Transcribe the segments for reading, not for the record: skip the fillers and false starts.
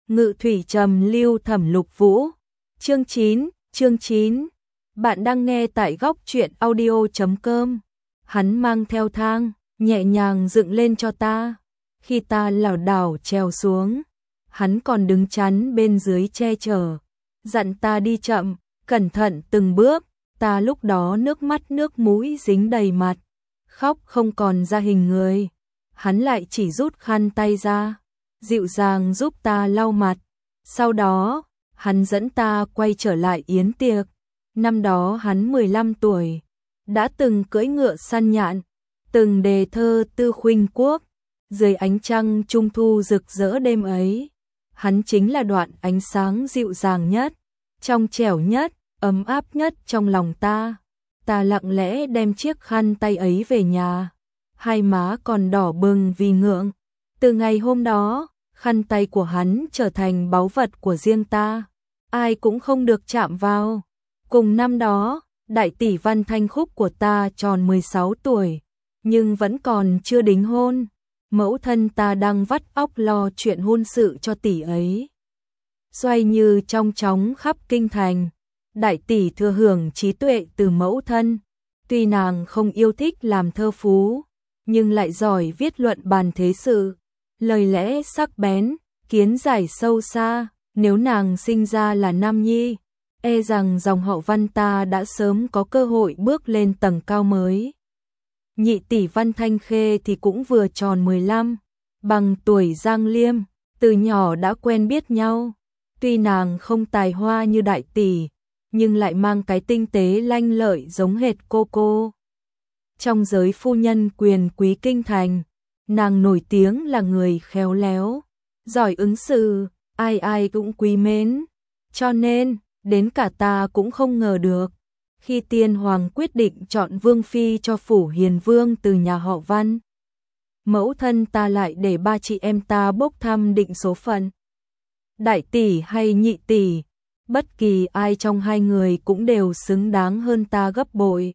Ngự thủy trầm lưu thẩm lục vũ. Chương 9. Bạn đang nghe tại góc truyện audio.com. Hắn mang theo thang, nhẹ nhàng dựng lên cho ta. Khi ta lảo đảo trèo xuống, hắn còn đứng chắn bên dưới che chở, dặn ta đi chậm, cẩn thận từng bước. Ta lúc đó nước mắt nước mũi dính đầy mặt, khóc không còn ra hình người. Hắn lại chỉ rút khăn tay ra, dịu dàng giúp ta lau mặt. Sau đó, hắn dẫn ta quay trở lại yến tiệc. Năm đó hắn 15 tuổi, đã từng cưỡi ngựa săn nhạn, từng đề thơ Tư Khuynh Quốc. Dưới ánh trăng trung thu rực rỡ đêm ấy, hắn chính là đoạn ánh sáng dịu dàng nhất, trong trẻo nhất, ấm áp nhất trong lòng ta. Ta lặng lẽ đem chiếc khăn tay ấy về nhà, hai má còn đỏ bừng vì ngượng. Từ ngày hôm đó, khăn tay của hắn trở thành báu vật của riêng ta, ai cũng không được chạm vào. Cùng năm đó, đại tỷ Văn Thanh Khúc của ta tròn 16 tuổi, nhưng vẫn còn chưa đính hôn. Mẫu thân ta đang vắt óc lo chuyện hôn sự cho tỷ ấy. Xoay như trong chóng khắp kinh thành, đại tỷ thừa hưởng trí tuệ từ mẫu thân. Tuy nàng không yêu thích làm thơ phú, nhưng lại giỏi viết luận bàn thế sự, lời lẽ sắc bén, kiến giải sâu xa. Nếu nàng sinh ra là nam nhi, e rằng dòng họ Văn ta đã sớm có cơ hội bước lên tầng cao mới. Nhị tỷ Văn Thanh Khê thì cũng vừa tròn 15, bằng tuổi Giang Liêm, từ nhỏ đã quen biết nhau. Tuy nàng không tài hoa như đại tỷ, nhưng lại mang cái tinh tế lanh lợi giống hệt cô. Trong giới phu nhân quyền quý kinh thành, nàng nổi tiếng là người khéo léo, giỏi ứng xử, ai ai cũng quý mến. Cho nên, đến cả ta cũng không ngờ được, khi tiên hoàng quyết định chọn vương phi cho phủ hiền vương từ nhà họ Văn, mẫu thân ta lại để ba chị em ta bốc thăm định số phận. Đại tỷ hay nhị tỷ, bất kỳ ai trong hai người cũng đều xứng đáng hơn ta gấp bội.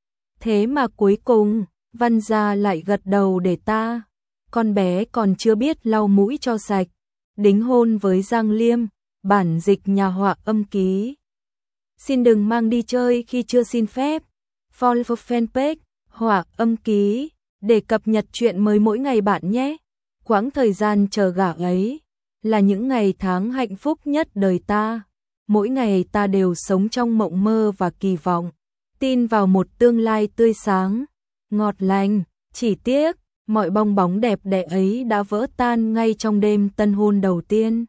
Thế mà cuối cùng, Văn gia lại gật đầu để ta, con bé còn chưa biết lau mũi cho sạch, đính hôn với Giang Liêm. Bản dịch nhà họa âm ký. Xin đừng mang đi chơi khi chưa xin phép. Follow fanpage họa âm ký để cập nhật chuyện mới mỗi ngày bạn nhé. Quãng thời gian chờ gả ấy là những ngày tháng hạnh phúc nhất đời ta. Mỗi ngày ta đều sống trong mộng mơ và kỳ vọng, tin vào một tương lai tươi sáng, ngọt lành. Chỉ tiếc, mọi bong bóng đẹp đẽ ấy đã vỡ tan ngay trong đêm tân hôn đầu tiên.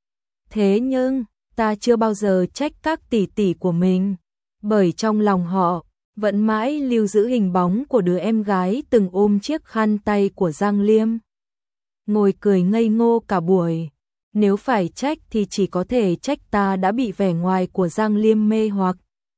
Thế nhưng, ta chưa bao giờ trách các tỷ tỷ của mình, bởi trong lòng họ vẫn mãi lưu giữ hình bóng của đứa em gái từng ôm chiếc khăn tay của Giang Liêm, ngồi cười ngây ngô cả buổi. Nếu phải trách thì chỉ có thể trách ta đã bị vẻ ngoài của Giang Liêm mê hoặc,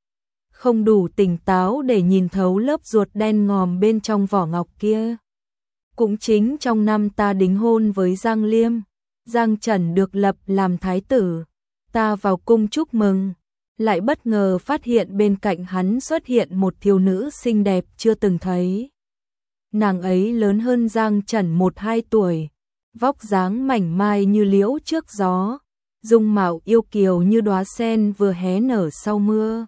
không đủ tỉnh táo để nhìn thấu lớp ruột đen ngòm bên trong vỏ ngọc kia. Cũng chính trong năm ta đính hôn với Giang Liêm, Giang Trần được lập làm thái tử. Ta vào cung chúc mừng, lại bất ngờ phát hiện bên cạnh hắn xuất hiện một thiếu nữ xinh đẹp chưa từng thấy. Nàng ấy lớn hơn Giang Trần 1-2 tuổi, vóc dáng mảnh mai như liễu trước gió, dung mạo yêu kiều như đóa sen vừa hé nở sau mưa.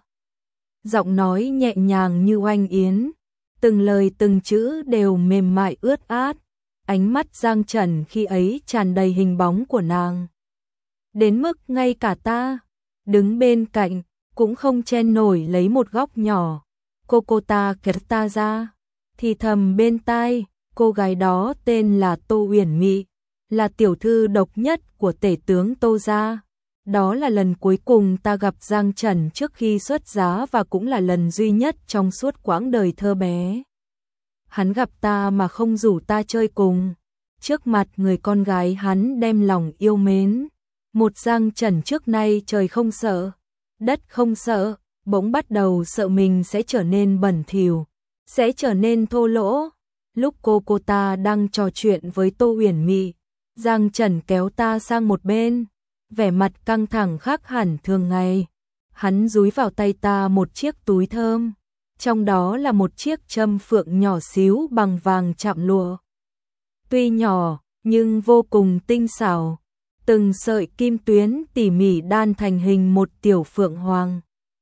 Giọng nói nhẹ nhàng như oanh yến, từng lời từng chữ đều mềm mại ướt át. Ánh mắt Giang Trần khi ấy tràn đầy hình bóng của nàng, đến mức ngay cả ta đứng bên cạnh cũng không chen nổi lấy một góc nhỏ. Cô ta kéo ta ra, thì thầm bên tai. Cô gái đó tên là Tô Uyển Mị, là tiểu thư độc nhất của tể tướng Tô gia. Đó là lần cuối cùng ta gặp Giang Trần trước khi xuất giá, và cũng là lần duy nhất trong suốt quãng đời thơ bé hắn gặp ta mà không rủ ta chơi cùng. Trước mặt người con gái hắn đem lòng yêu mến, một Giang Trần trước nay trời không sợ, đất không sợ, bỗng bắt đầu sợ mình sẽ trở nên bẩn thỉu, sẽ trở nên thô lỗ. Lúc cô ta đang trò chuyện với Tô Uyển Mị, Giang Trần kéo ta sang một bên, vẻ mặt căng thẳng khác hẳn thường ngày. Hắn dúi vào tay ta một chiếc túi thơm, trong đó là một chiếc châm phượng nhỏ xíu bằng vàng chạm lụa. Tuy nhỏ, nhưng vô cùng tinh xảo. từng sợi kim tuyến tỉ mỉ đan thành hình một tiểu phượng hoàng.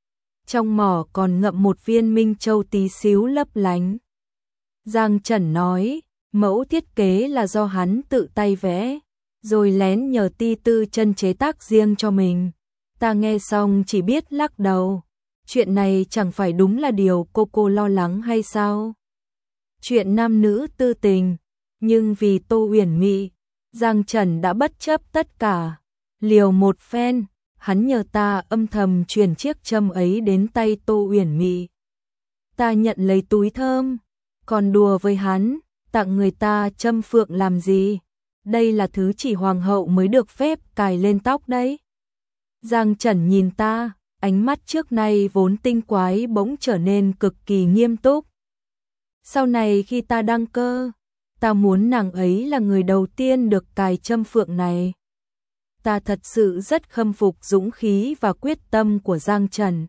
Trong mỏ còn ngậm một viên minh châu tí xíu lấp lánh. Giang Trần nói, mẫu thiết kế là do hắn tự tay vẽ, rồi lén nhờ Ti Tư Chân chế tác riêng cho mình. Ta nghe xong chỉ biết lắc đầu. Chuyện này chẳng phải đúng là điều cô lo lắng hay sao? Chuyện nam nữ tư tình, nhưng vì Tô Uyển Mị, Giang Trần đã bất chấp tất cả, liều một phen, hắn nhờ ta âm thầm truyền chiếc châm ấy đến tay Tô Uyển Mị. Ta nhận lấy túi thơm, còn đùa với hắn, tặng người ta châm phượng làm gì? Đây là thứ chỉ hoàng hậu mới được phép cài lên tóc đấy. Giang Trần nhìn ta, ánh mắt trước nay vốn tinh quái bỗng trở nên cực kỳ nghiêm túc. Sau này khi ta đăng cơ, ta muốn nàng ấy là người đầu tiên được cài châm phượng này. Ta thật sự rất khâm phục dũng khí và quyết tâm của Giang Trần.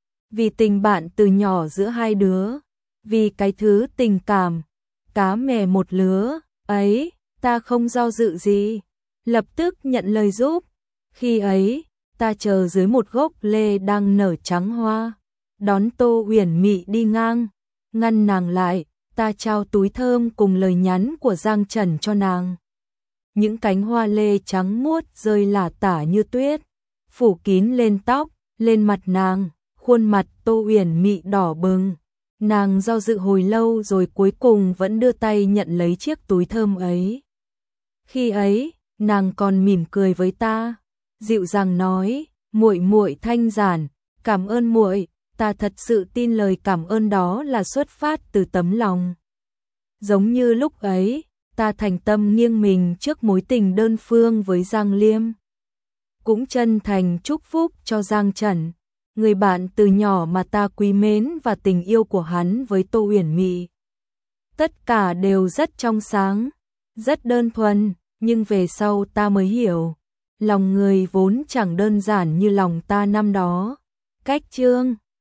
Vì tình bạn từ nhỏ giữa hai đứa, vì cái thứ tình cảm, cá mè một lứa, ấy, ta không do dự gì, lập tức nhận lời giúp. Khi ấy, ta chờ dưới một gốc lê đang nở trắng hoa, đón Tô Uyển Mị đi ngang, ngăn nàng lại, ta trao túi thơm cùng lời nhắn của Giang Trần cho nàng. Những cánh hoa lê trắng muốt rơi lả tả như tuyết, phủ kín lên tóc, lên mặt nàng, khuôn mặt Tô Uyển Mị đỏ bừng. Nàng do dự hồi lâu rồi cuối cùng vẫn đưa tay nhận lấy chiếc túi thơm ấy. Khi ấy, nàng còn mỉm cười với ta, dịu dàng nói, muội muội thanh giản, cảm ơn muội, ta thật sự tin lời cảm ơn đó là xuất phát từ tấm lòng. Giống như lúc ấy, ta thành tâm nghiêng mình trước mối tình đơn phương với Giang Liêm. Cũng chân thành chúc phúc cho Giang Trần, người bạn từ nhỏ mà ta quý mến, và tình yêu của hắn với Tô Uyển Mị. Tất cả đều rất trong sáng, rất đơn thuần, nhưng về sau ta mới hiểu, lòng người vốn chẳng đơn giản như lòng ta năm đó. Cách chương